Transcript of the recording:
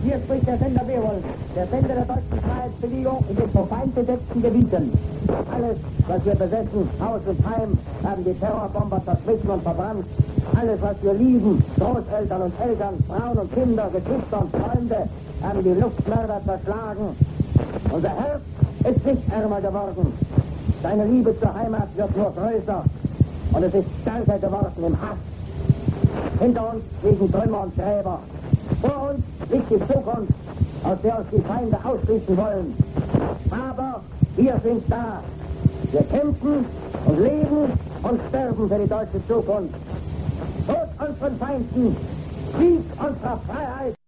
Hier spricht der Sender Beowulf, der Sender der Deutschen Freiheitsbewegung in den vor Feind besetzten Gebieten. Alles, was wir besetzen, Haus und Heim, haben die Terrorbomber zerschmissen und verbrannt. Alles, was wir lieben, Großeltern und Eltern, Frauen und Kinder, Geschwister und Freunde, haben die Luftmörder zerschlagen. Unser Herz ist nicht ärmer geworden. Seine Liebe zur Heimat wird nur größer. Und es ist stärker geworden im Hass. Hinter uns liegen Trümmer und Gräber. Vor uns liegt die Zukunft, aus der uns die Feinde ausschließen wollen. Aber wir sind da. Wir kämpfen und leben und sterben für die deutsche Zukunft. Tod unseren Feinden, Sieg unserer Freiheit.